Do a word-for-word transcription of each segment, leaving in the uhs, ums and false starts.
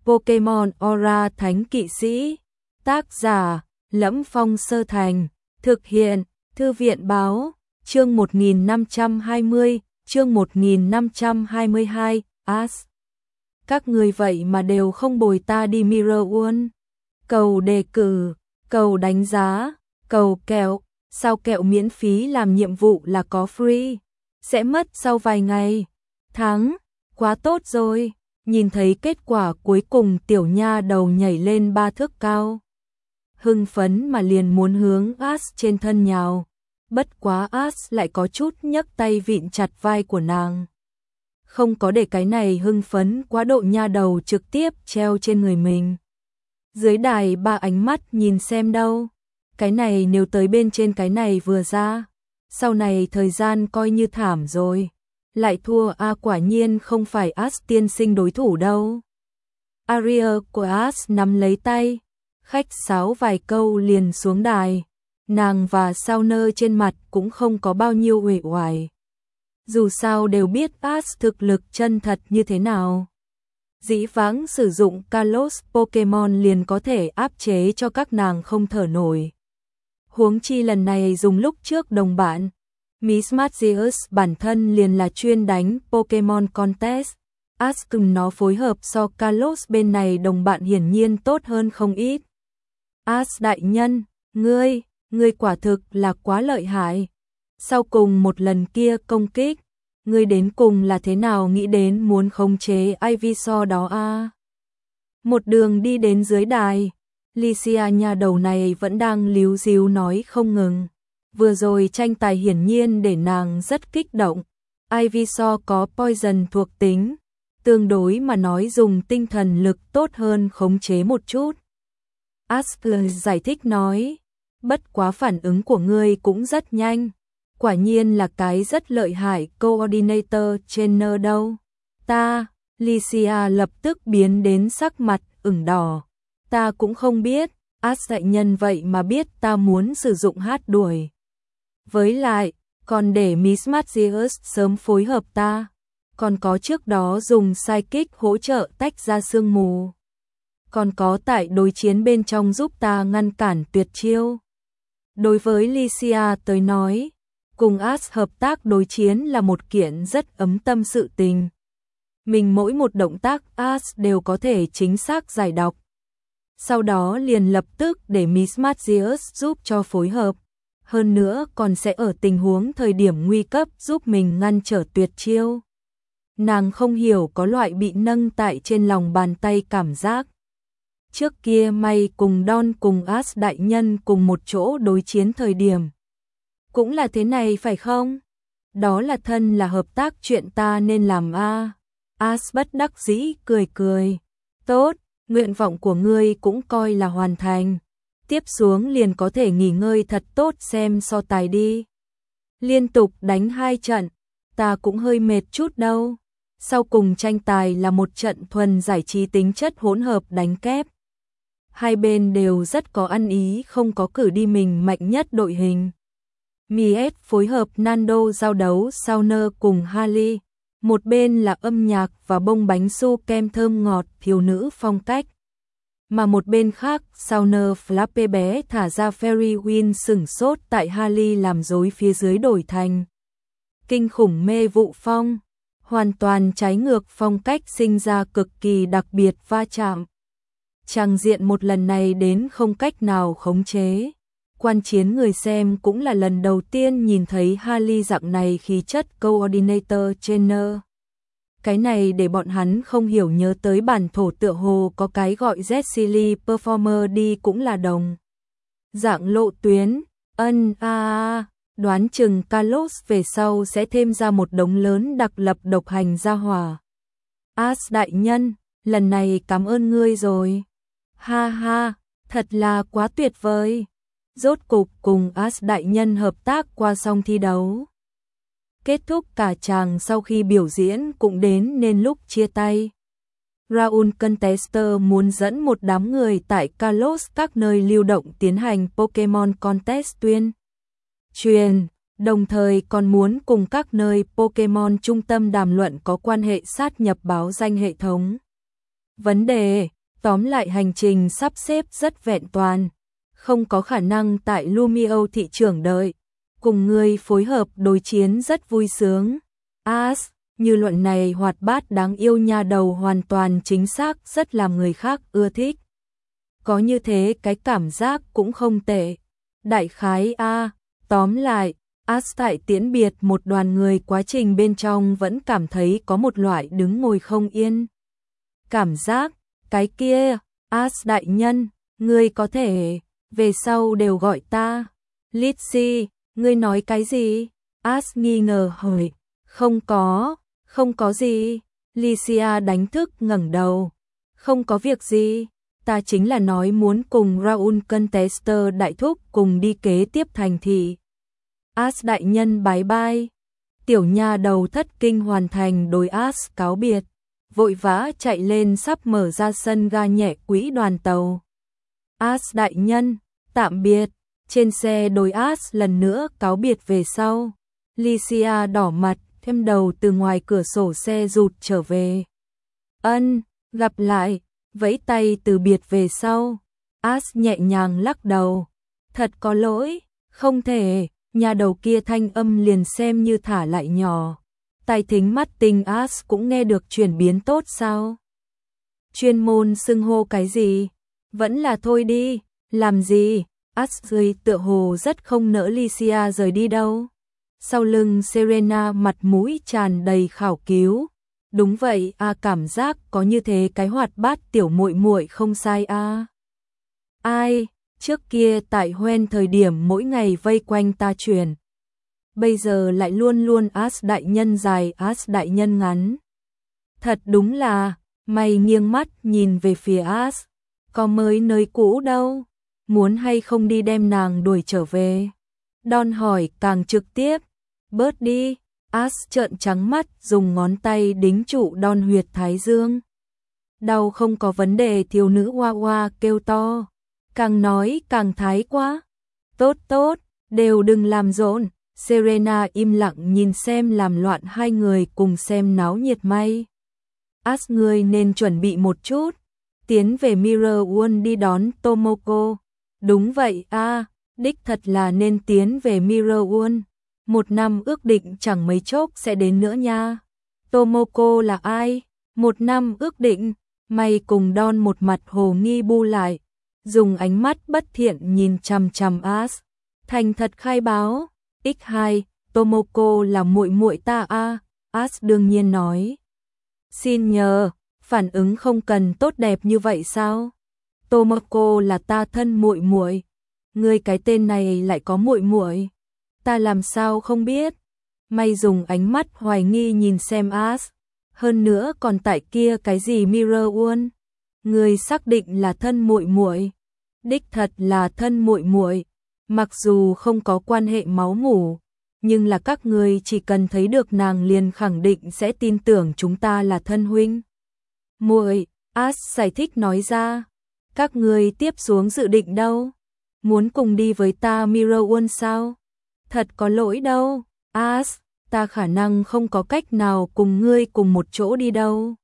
Pokemon Aura Thánh Kỵ Sĩ. Tác giả: Lẫm Phong Sơ Thành. Thực hiện: Thư viện báo. Chương một nghìn năm trăm hai mươi, chương một nghìn năm trăm hai mươi hai, As. Các người vậy mà đều không bồi ta đi Mirror World. Cầu đề cử, cầu đánh giá, cầu kẹo. Sao kẹo miễn phí làm nhiệm vụ là có free? Sẽ mất sau vài ngày. Thắng, quá tốt rồi. Nhìn thấy kết quả cuối cùng tiểu nha đầu nhảy lên ba thước cao. Hưng phấn mà liền muốn hướng As trên thân nhào. Bất quá As lại có chút nhấc tay vịn chặt vai của nàng. Không có để cái này hưng phấn quá độ nha đầu trực tiếp treo trên người mình. Dưới đài ba ánh mắt nhìn xem đâu. Cái này nếu tới bên trên cái này vừa ra. Sau này thời gian coi như thảm rồi. Lại thua a à, quả nhiên không phải As tiên sinh đối thủ đâu. Aria của As nắm lấy tay. Khách sáo vài câu liền xuống đài. Nàng và Sauner trên mặt cũng không có bao nhiêu uể oải. Dù sao đều biết As thực lực chân thật như thế nào. Dĩ vãng sử dụng Kalos Pokemon liền có thể áp chế cho các nàng không thở nổi. Huống chi lần này dùng lúc trước đồng bạn. Miss Magius bản thân liền là chuyên đánh Pokemon Contest. As cùng nó phối hợp so Kalos bên này đồng bạn hiển nhiên tốt hơn không ít. As đại nhân, ngươi, ngươi quả thực là quá lợi hại. Sau cùng một lần kia công kích, ngươi đến cùng là thế nào nghĩ đến muốn khống chế Ivysaur đó a? À? Một đường đi đến dưới đài, Lycia nhà đầu này vẫn đang líu díu nói không ngừng. Vừa rồi tranh tài hiển nhiên để nàng rất kích động. Ivysaur có poison thuộc tính, tương đối mà nói dùng tinh thần lực tốt hơn khống chế một chút. Asper giải thích nói, bất quá phản ứng của ngươi cũng rất nhanh. Quả nhiên là cái rất lợi hại coordinator trainer đâu. Ta, Lycia lập tức biến đến sắc mặt ửng đỏ. Ta cũng không biết, As đại nhân vậy mà biết ta muốn sử dụng hát đuổi. Với lại, còn để Miss Magius sớm phối hợp ta. Còn có trước đó dùng psychic hỗ trợ tách ra sương mù. Còn có tại đối chiến bên trong giúp ta ngăn cản tuyệt chiêu. Đối với Lycia tới nói, cùng As hợp tác đối chiến là một kiện rất ấm tâm sự tình. Mình mỗi một động tác As đều có thể chính xác giải đọc. Sau đó liền lập tức để Miss Magius giúp cho phối hợp. Hơn nữa còn sẽ ở tình huống thời điểm nguy cấp giúp mình ngăn trở tuyệt chiêu. Nàng không hiểu có loại bị nâng tại trên lòng bàn tay cảm giác. Trước kia may cùng Don cùng As đại nhân cùng một chỗ đối chiến thời điểm. Cũng là thế này phải không? Đó là thân là hợp tác chuyện ta nên làm a. À. As bất đắc dĩ cười cười. Tốt, nguyện vọng của ngươi cũng coi là hoàn thành. Tiếp xuống liền có thể nghỉ ngơi thật tốt xem so tài đi. Liên tục đánh hai trận, ta cũng hơi mệt chút đâu. Sau cùng tranh tài là một trận thuần giải trí tính chất hỗn hợp đánh kép. Hai bên đều rất có ăn ý không có cử đi mình mạnh nhất đội hình. Mies phối hợp Nando giao đấu Sauner cùng Harley. Một bên là âm nhạc và bông bánh su kem thơm ngọt thiếu nữ phong cách. Mà một bên khác, Sauner Flappe bé thả ra Fairy Win sửng sốt tại Harley làm rối phía dưới đổi thành kinh khủng mê vụ phong, hoàn toàn trái ngược phong cách sinh ra cực kỳ đặc biệt va chạm. Tràng diện một lần này đến không cách nào khống chế. Quan chiến người xem cũng là lần đầu tiên nhìn thấy Harley dạng này khí chất coordinator trainer. Cái này để bọn hắn không hiểu nhớ tới bản thổ tựa hồ có cái gọi Jessilly Performer đi cũng là đồng. Dạng lộ tuyến, ân a à, đoán chừng Kalos về sau sẽ thêm ra một đống lớn đặc lập độc hành ra hỏa. As đại nhân, lần này cảm ơn ngươi rồi. Ha ha, thật là quá tuyệt vời. Rốt cục cùng As đại nhân hợp tác qua xong thi đấu. Kết thúc cả chàng sau khi biểu diễn cũng đến nên lúc chia tay. Raul Contester muốn dẫn một đám người tại Kalos các nơi lưu động tiến hành Pokemon Contest tuyên truyền, đồng thời còn muốn cùng các nơi Pokemon trung tâm đàm luận có quan hệ sát nhập báo danh hệ thống. vấn đề. Tóm lại hành trình sắp xếp rất vẹn toàn, không có khả năng tại Lumio thị trường đợi. Cùng người phối hợp đối chiến rất vui sướng. As, như luận này hoạt bát đáng yêu nha đầu hoàn toàn chính xác rất làm người khác ưa thích. Có như thế cái cảm giác cũng không tệ. Đại khái a, tóm lại, As tại tiễn biệt một đoàn người quá trình bên trong vẫn cảm thấy có một loại đứng ngồi không yên. Cảm giác, cái kia, As đại nhân, ngươi có thể, về sau đều gọi ta. Lizzie, ngươi nói cái gì? As nghi ngờ hỏi. Không có, không có gì. Licia đánh thức ngẩng đầu. Không có việc gì, ta chính là nói muốn cùng Raoul Contester đại thúc cùng đi kế tiếp thành thị. As đại nhân bái bai. Tiểu nha đầu thất kinh hoàn thành đối As cáo biệt, vội vã chạy lên sắp mở ra sân ga nhẹ quỹ đoàn tàu. As đại nhân, tạm biệt. Trên xe đối As lần nữa cáo biệt về sau. Licia đỏ mặt, thêm đầu từ ngoài cửa sổ xe rụt trở về. Ân, gặp lại, vẫy tay từ biệt về sau. As nhẹ nhàng lắc đầu. Thật có lỗi, không thể, nhà đầu kia thanh âm liền xem như thả lại nhỏ. Tai thính mắt tinh As cũng nghe được chuyển biến tốt sao? Chuyên môn xưng hô cái gì? Vẫn là thôi đi, làm gì? As rơi tựa hồ rất không nỡ Licia rời đi đâu. Sau lưng Serena mặt mũi tràn đầy khảo cứu. Đúng vậy a, à, cảm giác có như thế cái hoạt bát tiểu muội muội không sai a. À. Ai, trước kia tại Hoen thời điểm mỗi ngày vây quanh ta truyền. Bây giờ lại luôn luôn As đại nhân dài As đại nhân ngắn. Thật đúng là, mày nghiêng mắt nhìn về phía As. Có mới nơi cũ đâu, muốn hay không đi đem nàng đuổi trở về. Don hỏi càng trực tiếp. Bớt đi. As trợn trắng mắt dùng ngón tay đính trụ Don huyệt thái dương. Đau không có vấn đề, thiếu nữ hoa hoa kêu to. Càng nói càng thái quá. Tốt tốt, đều đừng làm rộn. Serena im lặng nhìn xem làm loạn hai người cùng xem náo nhiệt may. As người nên chuẩn bị một chút. Tiến về Mirror World đi đón Tomoko. Đúng vậy a, à, đích thật là nên tiến về Mirror World. Một năm ước định chẳng mấy chốc sẽ đến nữa nha. Tomoko là ai? Một năm ước định. Mày cùng Don một mặt hồ nghi bu lại, dùng ánh mắt bất thiện nhìn chằm chằm As. Thành thật khai báo. nhân hai, Tomoko là muội muội ta a. À? As đương nhiên nói. Xin nhờ, phản ứng không cần tốt đẹp như vậy sao? Tomoko là ta thân muội muội. Ngươi cái tên này lại có muội muội? Ta làm sao không biết? Mày dùng ánh mắt hoài nghi nhìn xem As. Hơn nữa còn tại kia cái gì Mirror World? Ngươi xác định là thân muội muội? Đích thật là thân muội muội. Mặc dù không có quan hệ máu mủ, nhưng là các ngươi chỉ cần thấy được nàng liền khẳng định sẽ tin tưởng chúng ta là thân huynh. Muội, As giải thích nói ra. Các ngươi tiếp xuống dự định đâu? Muốn cùng đi với ta Mirror World sao? Thật có lỗi đâu, As, ta khả năng không có cách nào cùng ngươi cùng một chỗ đi đâu.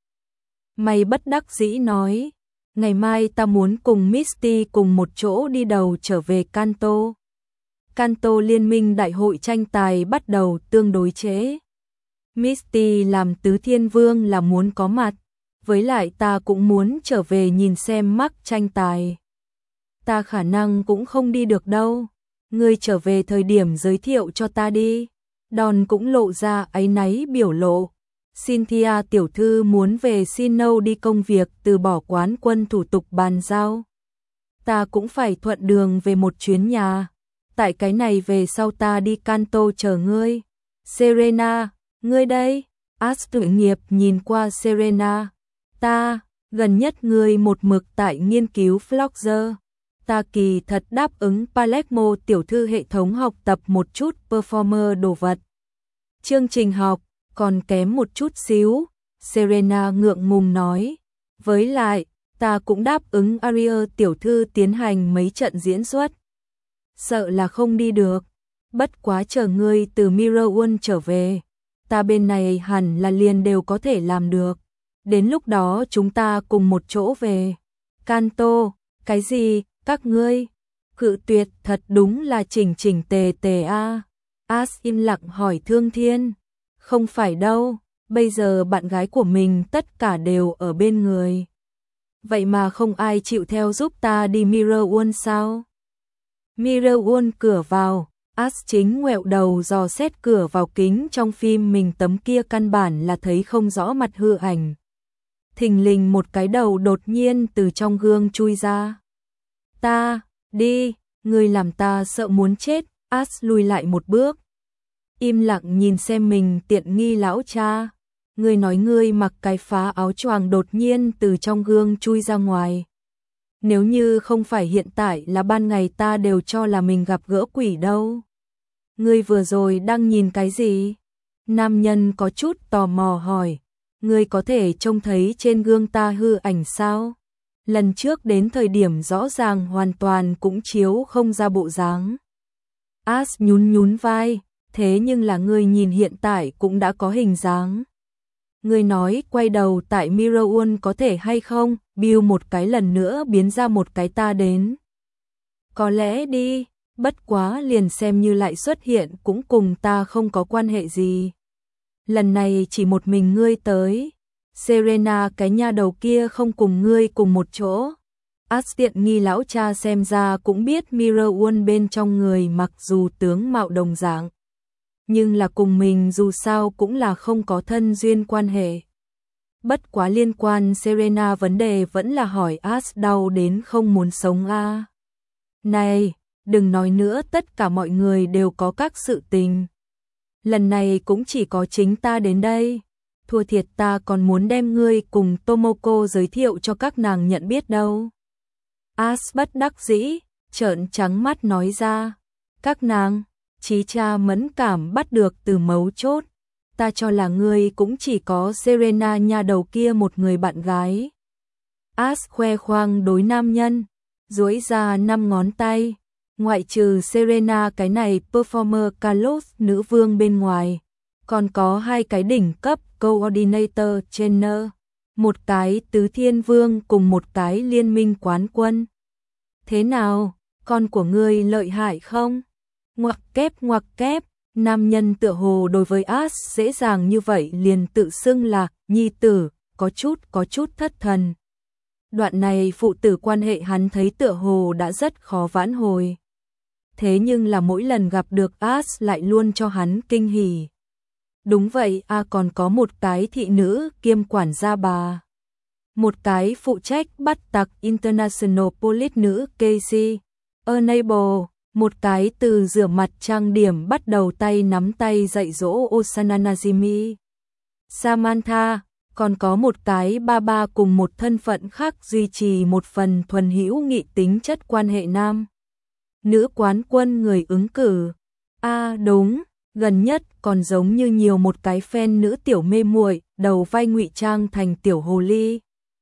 Mày bất đắc dĩ nói, ngày mai ta muốn cùng Misty cùng một chỗ đi đầu trở về Kanto. Kanto Liên minh đại hội tranh tài bắt đầu tương đối trễ. Misty làm tứ thiên vương là muốn có mặt, với lại ta cũng muốn trở về nhìn xem mắc tranh tài. Ta khả năng cũng không đi được đâu. Ngươi trở về thời điểm giới thiệu cho ta đi. Don cũng lộ ra áy náy biểu lộ. Cynthia tiểu thư muốn về Sinnoh đi công việc, từ bỏ quán quân thủ tục bàn giao. Ta cũng phải thuận đường về một chuyến nhà. Tại cái này về sau ta đi Kanto chờ ngươi. Serena, ngươi đây? As tự nghiệp nhìn qua Serena. Ta, gần nhất ngươi một mực tại nghiên cứu Flogger. Ta kỳ thật đáp ứng Palermo tiểu thư hệ thống học tập một chút performer đồ vật. Chương trình học còn kém một chút xíu, Serena ngượng ngùng nói. Với lại, ta cũng đáp ứng Ariel tiểu thư tiến hành mấy trận diễn xuất. Sợ là không đi được, bất quá chờ ngươi từ Mirror World trở về, ta bên này hẳn là liền đều có thể làm được. Đến lúc đó chúng ta cùng một chỗ về. Kanto, cái gì, các ngươi? Cự tuyệt thật đúng là chỉnh chỉnh tề tề a. As im lặng hỏi Thương Thiên. Không phải đâu, bây giờ bạn gái của mình tất cả đều ở bên người. Vậy mà không ai chịu theo giúp ta đi Mirror World sao? Mirror World cửa vào, As chính ngoẹo đầu dò xét cửa vào kính trong phim mình tấm kia căn bản là thấy không rõ mặt hư ảnh. Thình lình một cái đầu đột nhiên từ trong gương chui ra. Ta, đi, ngươi làm ta sợ muốn chết, As lùi lại một bước. Im lặng nhìn xem mình tiện nghi lão cha. Ngươi nói ngươi mặc cái phá áo choàng đột nhiên từ trong gương chui ra ngoài. Nếu như không phải hiện tại là ban ngày ta đều cho là mình gặp gỡ quỷ đâu. Ngươi vừa rồi đang nhìn cái gì? Nam nhân có chút tò mò hỏi. Ngươi có thể trông thấy trên gương ta hư ảnh sao? Lần trước đến thời điểm rõ ràng hoàn toàn cũng chiếu không ra bộ dáng. As nhún nhún vai, thế nhưng là ngươi nhìn hiện tại cũng đã có hình dáng. Ngươi nói quay đầu tại Mirror World có thể hay không, Bill một cái lần nữa biến ra một cái ta đến. Có lẽ đi, bất quá liền xem như lại xuất hiện cũng cùng ta không có quan hệ gì. Lần này chỉ một mình ngươi tới. Serena cái nha đầu kia không cùng ngươi cùng một chỗ. As tiện nghi lão cha xem ra cũng biết Mirror World bên trong người mặc dù tướng mạo đồng dạng. Nhưng là cùng mình dù sao cũng là không có thân duyên quan hệ. Bất quá liên quan Serena vấn đề vẫn là hỏi As đau đến không muốn sống a. À. Này, đừng nói nữa tất cả mọi người đều có các sự tình. Lần này cũng chỉ có chính ta đến đây. Thua thiệt ta còn muốn đem ngươi cùng Tomoko giới thiệu cho các nàng nhận biết đâu. As bất đắc dĩ, trợn trắng mắt nói ra. Các nàng, trí cha mẫn cảm bắt được từ mấu chốt. Ta cho là ngươi cũng chỉ có Serena nha đầu kia một người bạn gái. As khoe khoang đối nam nhân, duỗi ra năm ngón tay. Ngoại trừ Serena cái này performer Carlos nữ vương bên ngoài, còn có hai cái đỉnh cấp coordinator trainer, một cái tứ thiên vương cùng một cái liên minh quán quân. Thế nào, con của ngươi lợi hại không? Ngoặc kép ngoặc kép, nam nhân tựa hồ đối với As dễ dàng như vậy liền tự xưng là nhi tử, có chút có chút thất thần. Đoạn này phụ tử quan hệ hắn thấy tựa hồ đã rất khó vãn hồi. Thế nhưng là mỗi lần gặp được As lại luôn cho hắn kinh hỉ. Đúng vậy, a à, còn có một cái thị nữ kiêm quản gia bà. Một cái phụ trách bắt tặc International Police nữ Casey Enable. Một cái từ rửa mặt trang điểm bắt đầu tay nắm tay dạy dỗ Osana Najimi Samantha. Còn có một cái ba ba cùng một thân phận khác duy trì một phần thuần hữu nghị tính chất quan hệ nam. Nữ quán quân người ứng cử. A à, đúng, gần nhất còn giống như nhiều một cái fan nữ tiểu mê muội, đầu vai ngụy trang thành tiểu hồ ly.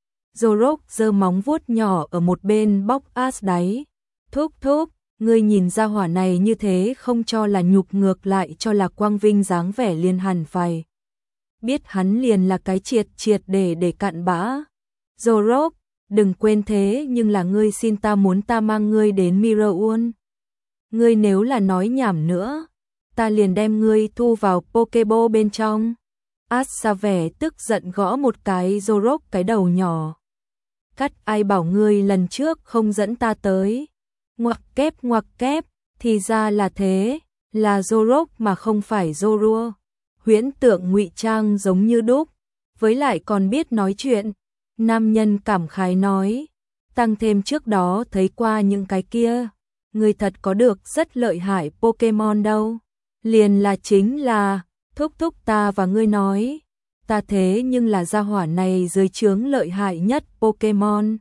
Zorok giơ móng vuốt nhỏ ở một bên bóc As đáy. Thúc thúc, ngươi nhìn ra hỏa này như thế không cho là nhục ngược lại cho là quang vinh dáng vẻ liền hẳn phải. Biết hắn liền là cái triệt triệt để để cặn bã. Zorok, đừng quên thế nhưng là ngươi xin ta muốn ta mang ngươi đến Mirror World. Ngươi nếu là nói nhảm nữa, ta liền đem ngươi thu vào Pokeball bên trong. As ra vẻ tức giận gõ một cái Zorok cái đầu nhỏ. Cắt ai bảo ngươi lần trước không dẫn ta tới. Ngoặc kép ngoặc kép, thì ra là thế, là Zorok mà không phải Zorua. Huyễn tượng ngụy trang giống như đúc, với lại còn biết nói chuyện. Nam nhân cảm khái nói, tăng thêm trước đó thấy qua những cái kia, người thật có được rất lợi hại Pokemon đâu. Liền là chính là, thúc thúc ta và ngươi nói, ta thế nhưng là gia hỏa này dưới trướng lợi hại nhất Pokemon.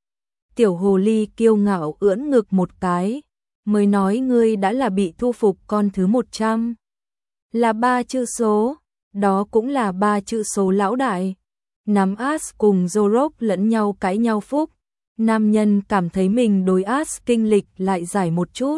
Tiểu hồ ly kiêu ngạo ưỡn ngực một cái, mới nói ngươi đã là bị thu phục con thứ một trăm. Là ba chữ số, đó cũng là ba chữ số lão đại. Nắm As cùng Zorok lẫn nhau cãi nhau phúc. Nam nhân cảm thấy mình đối As kinh lịch lại giải một chút.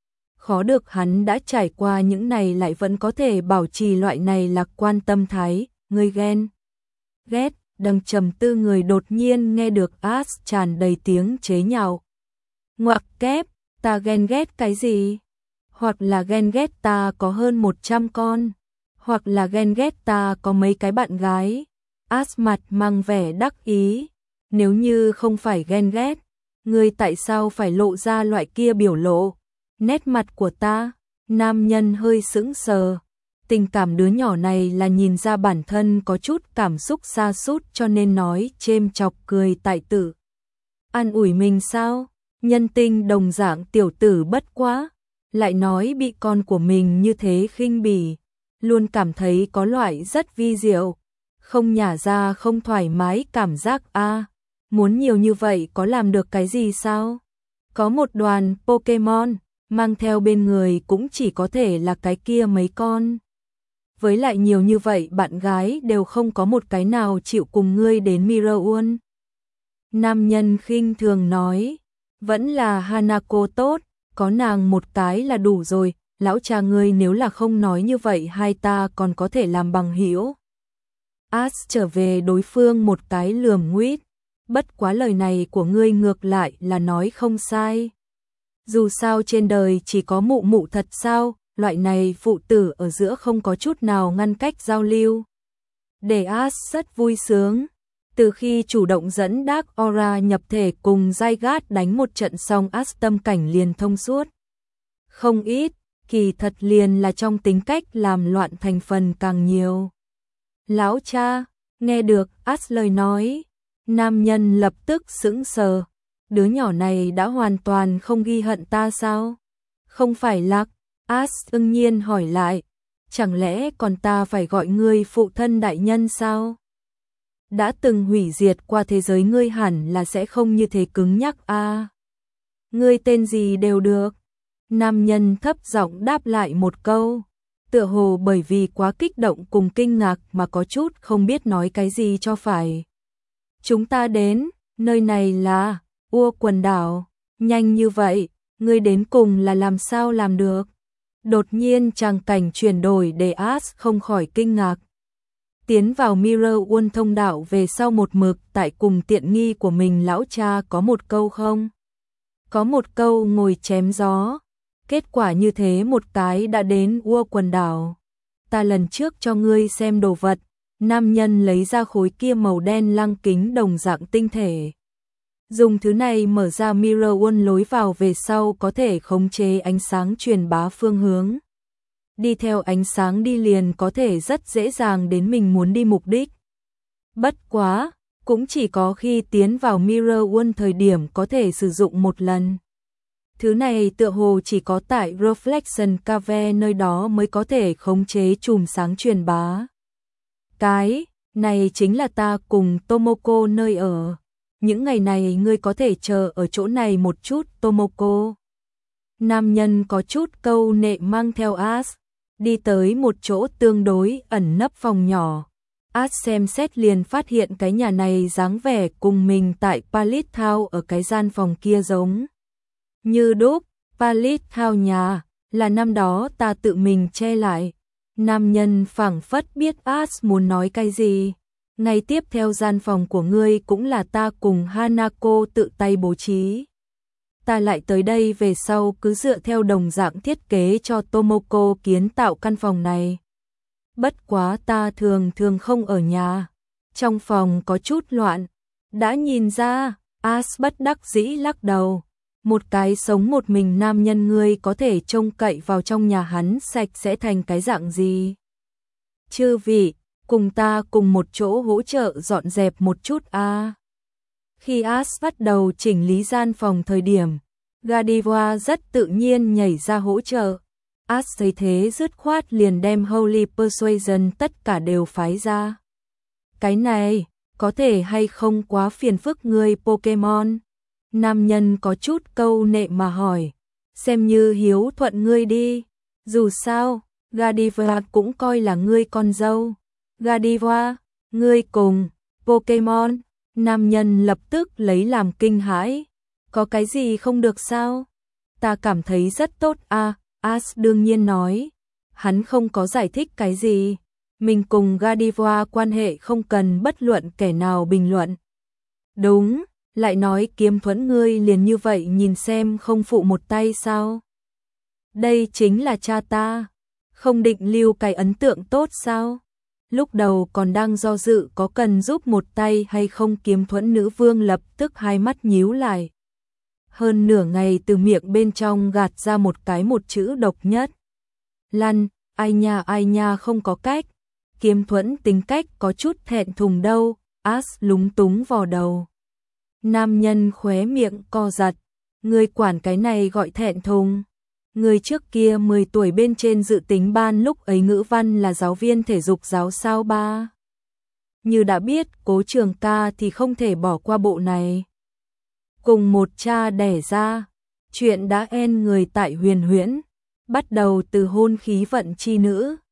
Khó được hắn đã trải qua những này lại vẫn có thể bảo trì loại này lạc quan tâm thái, ngươi ghen. Ghét, Đang trầm tư người đột nhiên nghe được As tràn đầy tiếng chế nhạo. Ngoặc kép, ta ghen ghét cái gì? Hoặc là ghen ghét ta có hơn một trăm con, hoặc là ghen ghét ta có mấy cái bạn gái. As mặt mang vẻ đắc ý, nếu như không phải ghen ghét, ngươi tại sao phải lộ ra loại kia biểu lộ? Nét mặt của ta, nam nhân hơi sững sờ. Tình cảm đứa nhỏ này là nhìn ra bản thân có chút cảm xúc sa sút cho nên nói chêm chọc cười tại tử. An ủi mình sao? Nhân tinh đồng dạng tiểu tử bất quá, lại nói bị con của mình như thế khinh bỉ, luôn cảm thấy có loại rất vi diệu, không nhả ra không thoải mái cảm giác a. Muốn nhiều như vậy có làm được cái gì sao? Có một đoàn Pokemon, mang theo bên người cũng chỉ có thể là cái kia mấy con. Với lại nhiều như vậy bạn gái đều không có một cái nào chịu cùng ngươi đến Mirror. Nam nhân khinh thường nói, vẫn là Hanako tốt, có nàng một cái là đủ rồi, lão cha ngươi nếu là không nói như vậy hai ta còn có thể làm bằng hữu. As trở về đối phương một cái lườm nguýt, bất quá lời này của ngươi ngược lại là nói không sai. Dù sao trên đời chỉ có mụ mụ thật sao, loại này phụ tử ở giữa không có chút nào ngăn cách giao lưu. Để As rất vui sướng. Từ khi chủ động dẫn Dark Aura nhập thể cùng Zygarde đánh một trận xong As tâm cảnh liền thông suốt. Không ít, kỳ thật liền là trong tính cách làm loạn thành phần càng nhiều. Lão cha, nghe được As lời nói, nam nhân lập tức sững sờ. Đứa nhỏ này đã hoàn toàn không ghi hận ta sao? Không phải lạc, As ưng nhiên hỏi lại, chẳng lẽ còn ta phải gọi ngươi phụ thân đại nhân sao? Đã từng hủy diệt qua thế giới ngươi hẳn là sẽ không như thế cứng nhắc a. À, ngươi tên gì đều được. Nam nhân thấp giọng đáp lại một câu, tựa hồ bởi vì quá kích động cùng kinh ngạc mà có chút không biết nói cái gì cho phải. Chúng ta đến, nơi này là Ua quần đảo, nhanh như vậy, ngươi đến cùng là làm sao làm được? Đột nhiên tràng cảnh chuyển đổi để As không khỏi kinh ngạc. Tiến vào Mirror World thông đạo về sau một mực tại cùng tiện nghi của mình lão cha có một câu không? Có một câu ngồi chém gió. Kết quả như thế một cái đã đến Ua quần đảo. Ta lần trước cho ngươi xem đồ vật, nam nhân lấy ra khối kia màu đen lăng kính đồng dạng tinh thể. Dùng thứ này mở ra Mirror World lối vào về sau có thể khống chế ánh sáng truyền bá phương hướng. Đi theo ánh sáng đi liền có thể rất dễ dàng đến mình muốn đi mục đích. Bất quá, cũng chỉ có khi tiến vào Mirror World thời điểm có thể sử dụng một lần. Thứ này tựa hồ chỉ có tại Reflection Cave nơi đó mới có thể khống chế chùm sáng truyền bá. Cái này chính là ta cùng Tomoko nơi ở. Những ngày này ngươi có thể chờ ở chỗ này một chút Tomoko. Nam nhân có chút câu nệ mang theo As, đi tới một chỗ tương đối ẩn nấp phòng nhỏ. As xem xét liền phát hiện cái nhà này dáng vẻ cùng mình tại Palace Town ở cái gian phòng kia giống. Như đúc, Palace Town nhà, là năm đó ta tự mình che lại. Nam nhân phảng phất biết As muốn nói cái gì. Ngày tiếp theo gian phòng của ngươi cũng là ta cùng Hanako tự tay bố trí. Ta lại tới đây về sau cứ dựa theo đồng dạng thiết kế cho Tomoko kiến tạo căn phòng này. Bất quá ta thường thường không ở nhà. Trong phòng có chút loạn. Đã nhìn ra, As bất đắc dĩ lắc đầu. Một cái sống một mình nam nhân ngươi có thể trông cậy vào trong nhà hắn sạch sẽ thành cái dạng gì? Chư vị, cùng ta cùng một chỗ hỗ trợ dọn dẹp một chút a. À. Khi As bắt đầu chỉnh lý gian phòng thời điểm, Godiva rất tự nhiên nhảy ra hỗ trợ. As thấy thế dứt khoát liền đem Holy Persuasion tất cả đều phái ra. Cái này, có thể hay không quá phiền phức người Pokemon? Nam nhân có chút câu nệ mà hỏi, xem như hiếu thuận ngươi đi. Dù sao, Godiva cũng coi là ngươi con dâu. Godiva, ngươi cùng Pokemon. Nam nhân lập tức lấy làm kinh hãi. Có cái gì không được sao? Ta cảm thấy rất tốt à, As đương nhiên nói. Hắn không có giải thích cái gì. Mình cùng Godiva quan hệ không cần bất luận kẻ nào bình luận. Đúng, lại nói Kiếm Thuẫn ngươi liền như vậy nhìn xem không phụ một tay sao? Đây chính là cha ta, không định lưu cái ấn tượng tốt sao? Lúc đầu còn đang do dự có cần giúp một tay hay không, Kiếm Thuẫn nữ vương lập tức hai mắt nhíu lại. Hơn nửa ngày từ miệng bên trong gạt ra một cái một chữ độc nhất. Lăn, ai nha ai nha không có cách. Kiếm Thuẫn tính cách có chút thẹn thùng đâu, As lúng túng vò đầu. Nam nhân khóe miệng co giật, người quản cái này gọi thẹn thùng. Người trước kia mười tuổi bên trên dự tính ban lúc ấy ngữ văn là giáo viên thể dục giáo sao ba. Như đã biết Cố Trường ca thì không thể bỏ qua bộ này. Cùng một cha đẻ ra, chuyện đã en người tại Huyền Huyễn, bắt đầu từ hôn khí vận chi nữ,